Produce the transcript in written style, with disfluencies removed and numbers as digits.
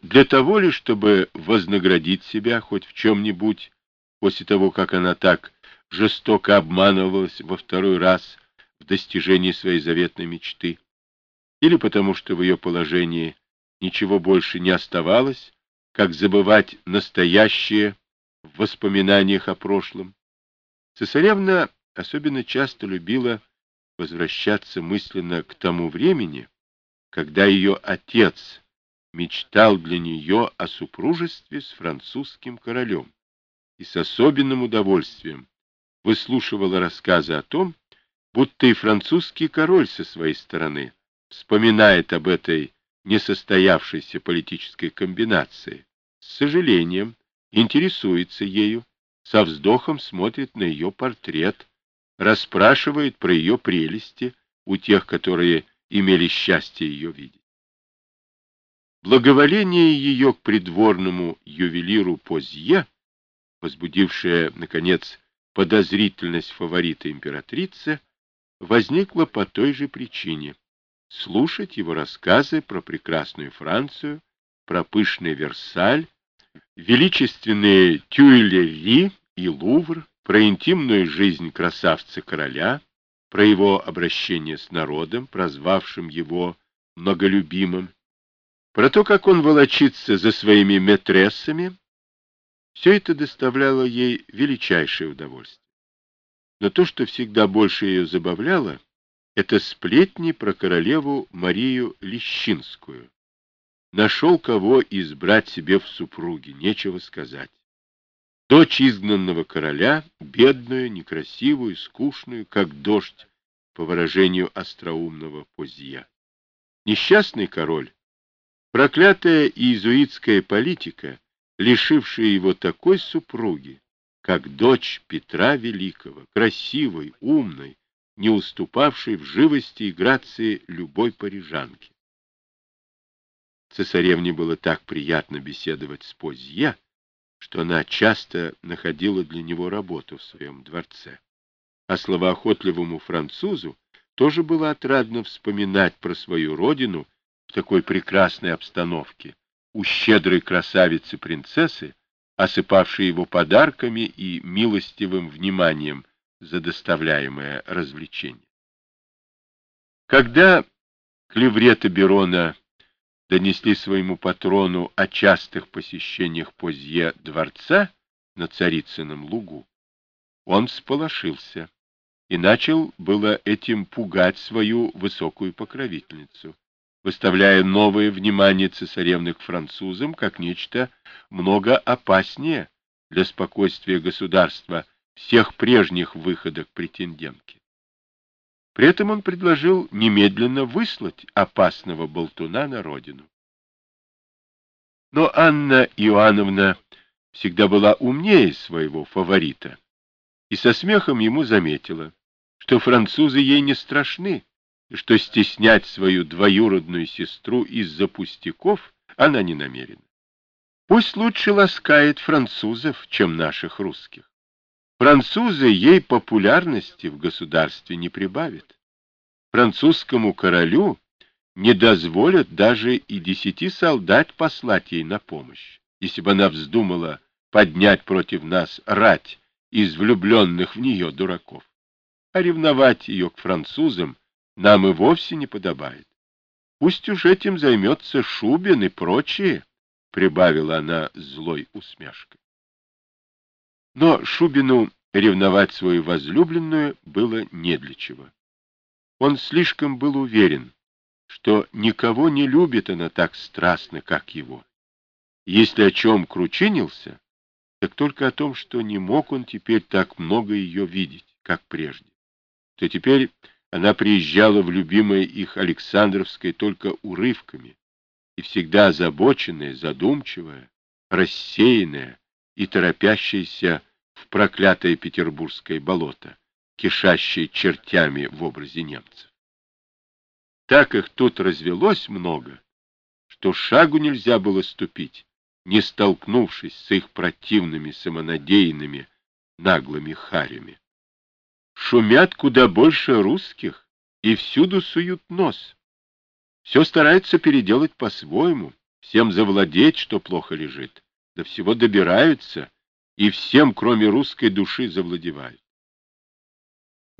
Для того ли, чтобы вознаградить себя хоть в чем-нибудь, после того, как она так жестоко обманывалась во второй раз в достижении своей заветной мечты, или потому что в ее положении ничего больше не оставалось, как забывать настоящее в воспоминаниях о прошлом. Цесаревна особенно часто любила возвращаться мысленно к тому времени, когда ее отец мечтал для нее о супружестве с французским королем и с особенным удовольствием выслушивала рассказы о том, будто и французский король со своей стороны вспоминает об этой несостоявшейся политической комбинации, с сожалением интересуется ею, со вздохом смотрит на ее портрет, расспрашивает про ее прелести у тех, которые имели счастье ее видеть. Благоволение ее к придворному ювелиру Позье, возбудившее, наконец, подозрительность фаворита императрицы, возникло по той же причине. Слушать его рассказы про прекрасную Францию, про пышный Версаль, величественные Тюильри и Лувр, про интимную жизнь красавца-короля, про его обращение с народом, прозвавшим его многолюбимым, про то, как он волочится за своими метрессами, все это доставляло ей величайшее удовольствие. Но то, что всегда больше ее забавляло, это сплетни про королеву Марию Лещинскую. Нашел кого избрать себе в супруги, нечего сказать. Дочь изгнанного короля, бедную, некрасивую, скучную, как дождь, по выражению остроумного Позье. Несчастный король, проклятая иезуитская политика, лишившая его такой супруги, как дочь Петра Великого, красивой, умной, не уступавшей в живости и грации любой парижанке. Цесаревне было так приятно беседовать с Позье, что она часто находила для него работу в своем дворце. А словоохотливому французу тоже было отрадно вспоминать про свою родину в такой прекрасной обстановке, у щедрой красавицы-принцессы, осыпавшей его подарками и милостивым вниманием за доставляемое развлечение. Когда клевреты Берона донесли своему патрону о частых посещениях Позье дворца на Царицыном лугу, он всполошился и начал было этим пугать свою высокую покровительницу, выставляя новое внимание цесаревны к французам как нечто много опаснее для спокойствия государства всех прежних выходок претендентки. При этом он предложил немедленно выслать опасного болтуна на родину. Но Анна Иоанновна всегда была умнее своего фаворита и со смехом ему заметила, что французы ей не страшны, и что стеснять свою двоюродную сестру из-за пустяков она не намерена. Пусть лучше ласкает французов, чем наших русских. Французы ей популярности в государстве не прибавят. Французскому королю не дозволят даже и 10 солдат послать ей на помощь, если бы она вздумала поднять против нас рать из влюбленных в нее дураков. А ревновать ее к французам нам и вовсе не подобает. Пусть уж этим займется Шубин и прочие, — прибавила она злой усмешкой. Но Шубину ревновать свою возлюбленную было не для чего. Он слишком был уверен, что никого не любит она так страстно, как его. Если о чем кручинился, так только о том, что не мог он теперь так много ее видеть, как прежде. То теперь она приезжала в любимое их Александровское только урывками, и всегда озабоченная, задумчивая, рассеянная и торопящаяся в проклятое петербургское болото, кишащее чертями в образе немцев. Так их тут развелось много, что шагу нельзя было ступить, не столкнувшись с их противными самонадеянными наглыми харями. Шумят куда больше русских и всюду суют нос. Все стараются переделать по-своему, всем завладеть, что плохо лежит, до всего добираются, и всем, кроме русской души, завладевают.